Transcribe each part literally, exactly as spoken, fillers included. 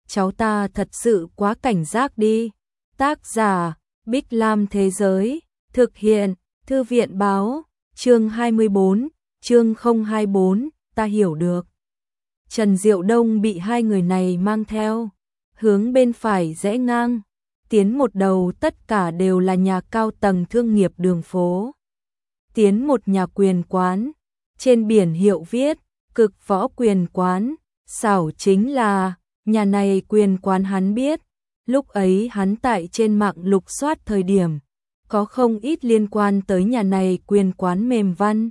cháu ta thật sự quá cảnh giác đi. Tác giả, Bích Lam Thế Giới, thực hiện, Thư viện Báo, chương hai mươi bốn, chương không hai bốn, ta hiểu được. Trần Diệu Đông bị hai người này mang theo, hướng bên phải rẽ ngang, tiến một đầu tất cả đều là nhà cao tầng thương nghiệp đường phố. Tiến một nhà quyền quán, trên biển hiệu viết, Cực Võ Quyền Quán, xảo chính là, nhà này quyền quán hắn biết, lúc ấy hắn tại trên mạng lục soát thời điểm, có không ít liên quan tới nhà này quyền quán mềm văn.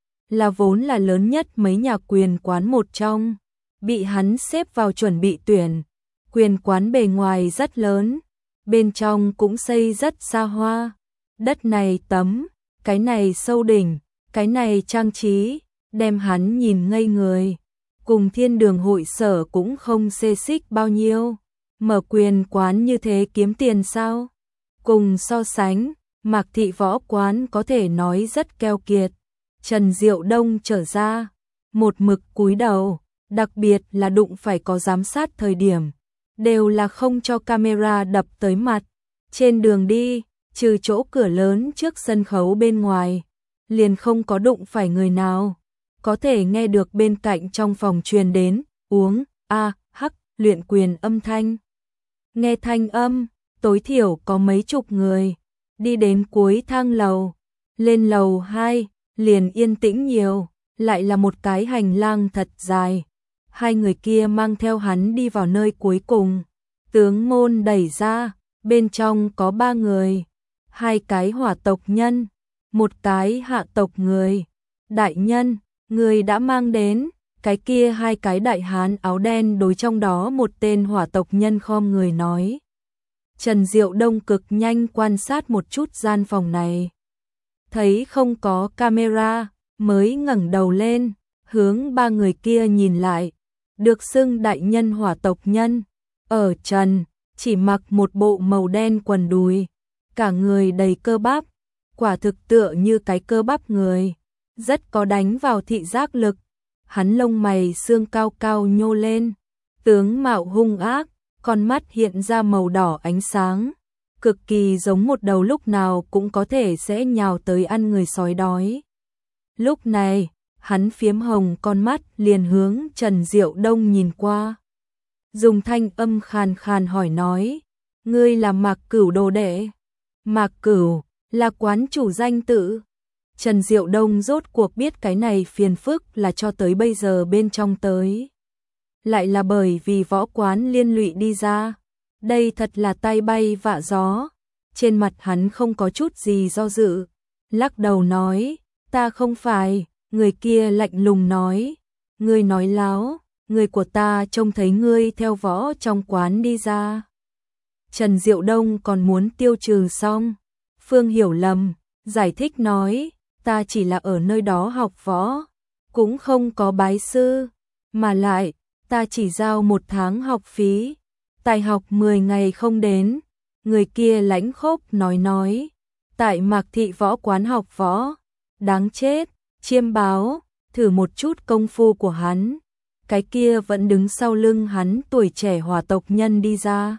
Là vốn là lớn nhất mấy nhà quyền quán một trong, bị hắn xếp vào chuẩn bị tuyển. Quyền quán bề ngoài rất lớn, bên trong cũng xây rất xa hoa. Đất này tấm, cái này sâu đỉnh, cái này trang trí, đem hắn nhìn ngây người. Cùng thiên đường hội sở cũng không xê xích bao nhiêu. Mở quyền quán như thế kiếm tiền sao? Cùng so sánh, Mạc Thị Võ Quán có thể nói rất keo kiệt. Trần Diệu Đông trở ra, một mực cúi đầu, đặc biệt là đụng phải có giám sát thời điểm, đều là không cho camera đập tới mặt. Trên đường đi, trừ chỗ cửa lớn trước sân khấu bên ngoài, liền không có đụng phải người nào. Có thể nghe được bên cạnh trong phòng truyền đến, uống, a, hắc, luyện quyền âm thanh. Nghe thanh âm, tối thiểu có mấy chục người. Đi đến cuối thang lầu, lên lầu hai, liền yên tĩnh nhiều, lại là một cái hành lang thật dài. Hai người kia mang theo hắn đi vào nơi cuối cùng. Tướng môn đẩy ra, bên trong có ba người. Hai cái hỏa tộc nhân, một cái hạ tộc người. Đại nhân, người đã mang đến, cái kia hai cái đại hán áo đen đối trong đó một tên hỏa tộc nhân khom người nói. Trần Diệu Đông cực nhanh quan sát một chút gian phòng này. Thấy không có camera, mới ngẩng đầu lên, hướng ba người kia nhìn lại. Được xưng đại nhân hỏa tộc nhân, ở trần, chỉ mặc một bộ màu đen quần đùi, cả người đầy cơ bắp, quả thực tựa như cái cơ bắp người, rất có đánh vào thị giác lực. Hắn lông mày xương cao cao nhô lên, tướng mạo hung ác, con mắt hiện ra màu đỏ ánh sáng, cực kỳ giống một đầu lúc nào cũng có thể sẽ nhào tới ăn người sói đói. Lúc này, hắn phiếm hồng con mắt liền hướng Trần Diệu Đông nhìn qua. Dùng thanh âm khàn khàn hỏi nói, ngươi là Mạc Cửu đồ đệ? Mạc Cửu, là quán chủ danh tự. Trần Diệu Đông rốt cuộc biết cái này phiền phức là cho tới bây giờ bên trong tới. Lại là bởi vì võ quán liên lụy đi ra. Đây thật là tay bay vạ gió. Trên mặt hắn không có chút gì do dự. Lắc đầu nói, ta không phải. Người kia lạnh lùng nói, ngươi nói láo, người của ta trông thấy ngươi theo võ trong quán đi ra. Trần Diệu Đông còn muốn tiêu trừ xong. Phương hiểu lầm, giải thích nói, ta chỉ là ở nơi đó học võ, cũng không có bái sư, mà lại, ta chỉ giao một tháng học phí, tài học mười ngày không đến. Người kia lãnh khốc nói nói, tại Mạc Thị Võ Quán học võ, đáng chết. Chiêm báo, thử một chút công phu của hắn. Cái kia vẫn đứng sau lưng hắn tuổi trẻ hỏa tộc nhân đi ra.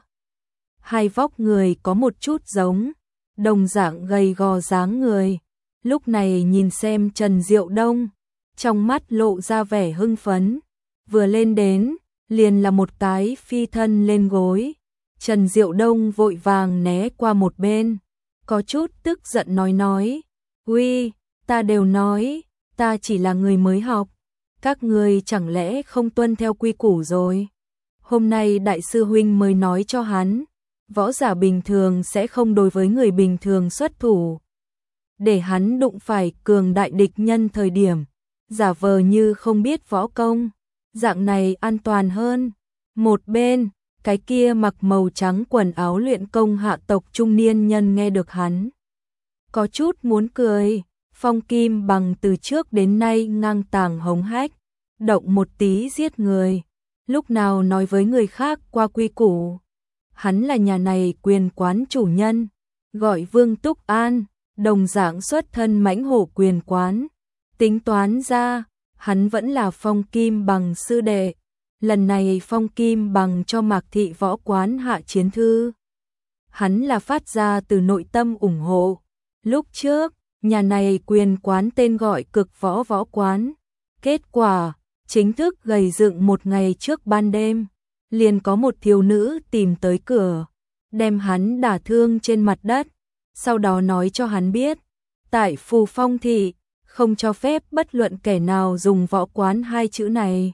Hai vóc người có một chút giống, đồng dạng gầy gò dáng người. Lúc này nhìn xem Trần Diệu Đông, trong mắt lộ ra vẻ hưng phấn. Vừa lên đến, liền là một cái phi thân lên gối. Trần Diệu Đông vội vàng né qua một bên, có chút tức giận nói nói, uy, ta đều nói, ta chỉ là người mới học, các người chẳng lẽ không tuân theo quy củ rồi. Hôm nay đại sư huynh mới nói cho hắn, võ giả bình thường sẽ không đối với người bình thường xuất thủ. Để hắn đụng phải cường đại địch nhân thời điểm, giả vờ như không biết võ công, dạng này an toàn hơn. Một bên, cái kia mặc màu trắng quần áo luyện công hạ tộc trung niên nhân nghe được hắn, có chút muốn cười. Phong Kim Bằng từ trước đến nay ngang tàng hống hách, động một tí giết người, lúc nào nói với người khác qua quy củ. Hắn là nhà này quyền quán chủ nhân, gọi Vương Túc An, đồng dạng xuất thân mãnh hổ quyền quán. Tính toán ra, hắn vẫn là Phong Kim Bằng sư đệ, Lần này Phong Kim Bằng cho Mạc Thị Võ Quán hạ chiến thư. Hắn là phát ra từ nội tâm ủng hộ. Lúc trước, nhà này quyền quán tên gọi Cực Võ Võ Quán. Kết quả, chính thức gầy dựng một ngày trước ban đêm, liền có một thiếu nữ tìm tới cửa, đem hắn đả thương trên mặt đất, sau đó nói cho hắn biết, tại Phù Phong Thị, không cho phép bất luận kẻ nào dùng võ quán hai chữ này.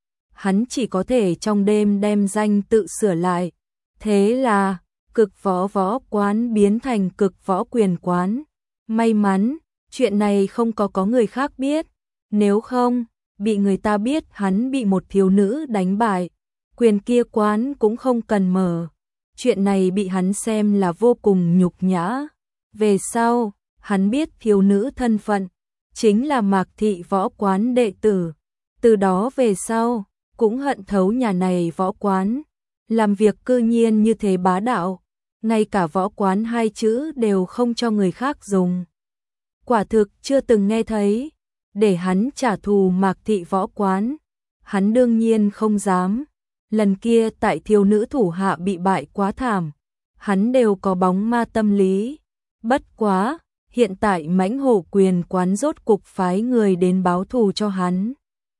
Hắn chỉ có thể trong đêm đem danh tự sửa lại. Thế là, Cực Võ Võ Quán biến thành Cực Võ Quyền Quán. May mắn, chuyện này không có có người khác biết. Nếu không, bị người ta biết hắn bị một thiếu nữ đánh bại, quyền kia quán cũng không cần mở. Chuyện này bị hắn xem là vô cùng nhục nhã. Về sau, hắn biết thiếu nữ thân phận, chính là Mạc Thị Võ Quán đệ tử. Từ đó về sau, cũng hận thấu nhà này võ quán. Làm việc cư nhiên như thế bá đạo, ngay cả võ quán hai chữ đều không cho người khác dùng. Quả thực chưa từng nghe thấy. Để hắn trả thù Mạc Thị Võ Quán, hắn đương nhiên không dám. Lần kia tại thiếu nữ thủ hạ bị bại quá thảm, hắn đều có bóng ma tâm lý. Bất quá, hiện tại Mãnh Hổ Quyền Quán rốt cục phái người đến báo thù cho hắn.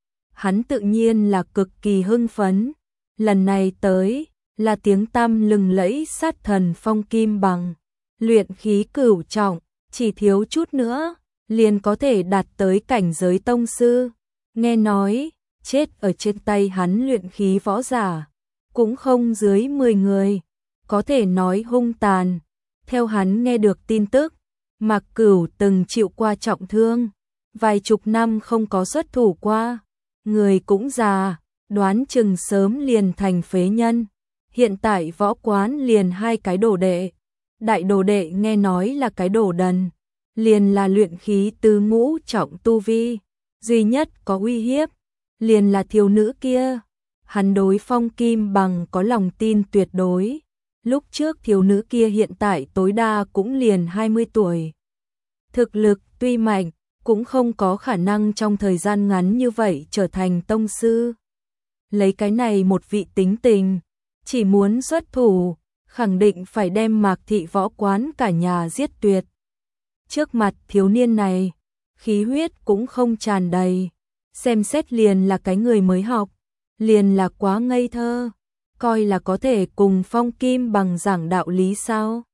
Hắn tự nhiên là cực kỳ hưng phấn. Lần này tới, là tiếng tăm lừng lẫy sát thần Phong Kim Bằng. Luyện khí cửu trọng, chỉ thiếu chút nữa, liền có thể đạt tới cảnh giới tông sư. Nghe nói, chết ở trên tay hắn luyện khí võ giả, cũng không dưới mười người, có thể nói hung tàn. Theo hắn nghe được tin tức, Mạc Cửu từng chịu qua trọng thương, vài chục năm không có xuất thủ qua, người cũng già, đoán chừng sớm liền thành phế nhân. Hiện tại võ quán liền hai cái đồ đệ, đại đồ đệ nghe nói là cái đồ đần, liền là luyện khí tứ ngũ trọng tu vi, duy nhất có uy hiếp, liền là thiếu nữ kia. Hắn đối Phong Kim Bằng có lòng tin tuyệt đối. Lúc trước thiếu nữ kia hiện tại tối đa cũng liền hai mươi tuổi. Thực lực tuy mạnh, cũng không có khả năng trong thời gian ngắn như vậy trở thành tông sư. Lấy cái này một vị tính tình, chỉ muốn xuất thủ, khẳng định phải đem Mạc Thị Võ Quán cả nhà giết tuyệt. Trước mặt thiếu niên này, khí huyết cũng không tràn đầy, xem xét liền là cái người mới học, liền là quá ngây thơ, coi là có thể cùng Phong Kim Bằng giảng đạo lý sao.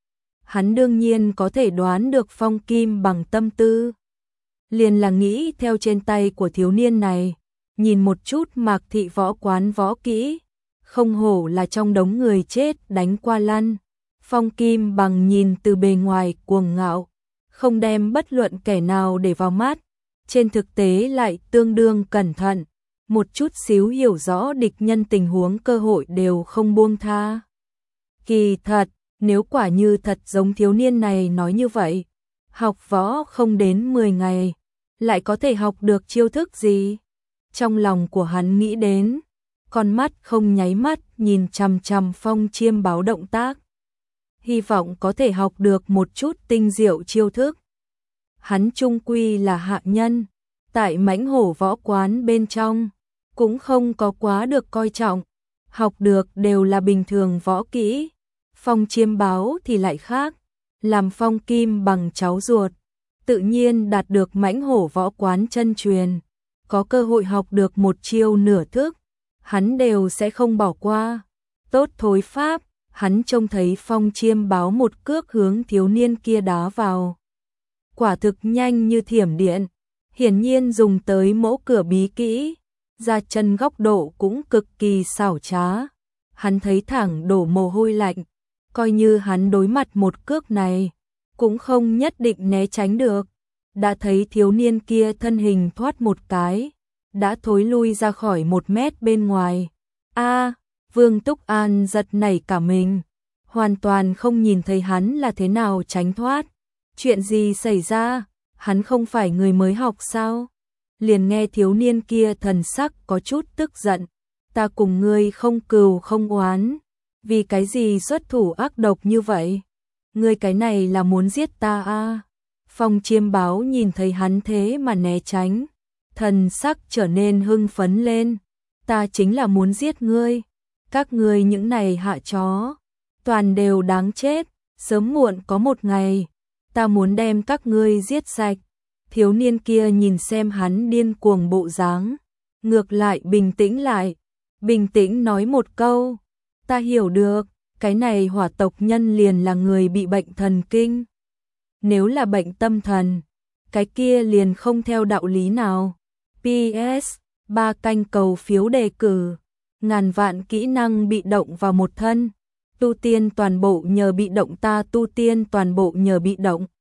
Hắn đương nhiên có thể đoán được Phong Kim Bằng tâm tư, liền là nghĩ theo trên tay của thiếu niên này, nhìn một chút Mạc Thị Võ Quán võ kỹ, không hổ là trong đống người chết đánh qua lăn. Phong Kim Bằng nhìn từ bề ngoài cuồng ngạo, không đem bất luận kẻ nào để vào mắt, trên thực tế lại tương đương cẩn thận, một chút xíu hiểu rõ địch nhân tình huống cơ hội đều không buông tha. Kỳ thật, nếu quả như thật giống thiếu niên này nói như vậy, học võ không đến mười ngày, lại có thể học được chiêu thức gì? Trong lòng của hắn nghĩ đến, con mắt không nháy mắt nhìn chằm chằm Phong Chiêm Báo động tác, hy vọng có thể học được một chút tinh diệu chiêu thức. Hắn chung quy là hạ nhân, tại Mãnh Hổ Võ Quán bên trong, cũng không có quá được coi trọng, học được đều là bình thường võ kỹ. Phong Chiêm Báo thì lại khác, làm Phong Kim Bằng cháu ruột, tự nhiên đạt được Mãnh Hổ Võ Quán chân truyền, có cơ hội học được một chiêu nửa thức, hắn đều sẽ không bỏ qua. Tốt thối pháp, hắn trông thấy Phong Chiêm Báo một cước hướng thiếu niên kia đá vào. Quả thực nhanh như thiểm điện, hiển nhiên dùng tới mẫu cửa bí kỹ, ra chân góc độ cũng cực kỳ xảo trá. Hắn thấy thẳng đổ mồ hôi lạnh, coi như hắn đối mặt một cước này, cũng không nhất định né tránh được. Đã thấy thiếu niên kia thân hình thoát một cái, đã thối lui ra khỏi một mét bên ngoài. A, Vương Túc An giật nảy cả mình, hoàn toàn không nhìn thấy hắn là thế nào tránh thoát. Chuyện gì xảy ra? Hắn không phải người mới học sao? Liền nghe thiếu niên kia thần sắc có chút tức giận. Ta cùng ngươi không cừu không oán, vì cái gì xuất thủ ác độc như vậy? Ngươi cái này là muốn giết ta à? Phong Chiêm Báo nhìn thấy hắn thế mà né tránh, thần sắc trở nên hưng phấn lên. ta chính là muốn giết ngươi. Các ngươi những này hạ chó, toàn đều đáng chết, sớm muộn có một ngày, ta muốn đem các ngươi giết sạch. Thiếu niên kia nhìn xem hắn điên cuồng bộ dáng, ngược lại bình tĩnh lại, bình tĩnh nói một câu, ta hiểu được, cái này hỏa tộc nhân liền là người bị bệnh thần kinh. Nếu là bệnh tâm thần, cái kia liền không theo đạo lý nào. pê ét, ba canh cầu phiếu đề cử, ngàn vạn kỹ năng bị động vào một thân, tu tiên toàn bộ nhờ bị động ta tu tiên toàn bộ nhờ bị động.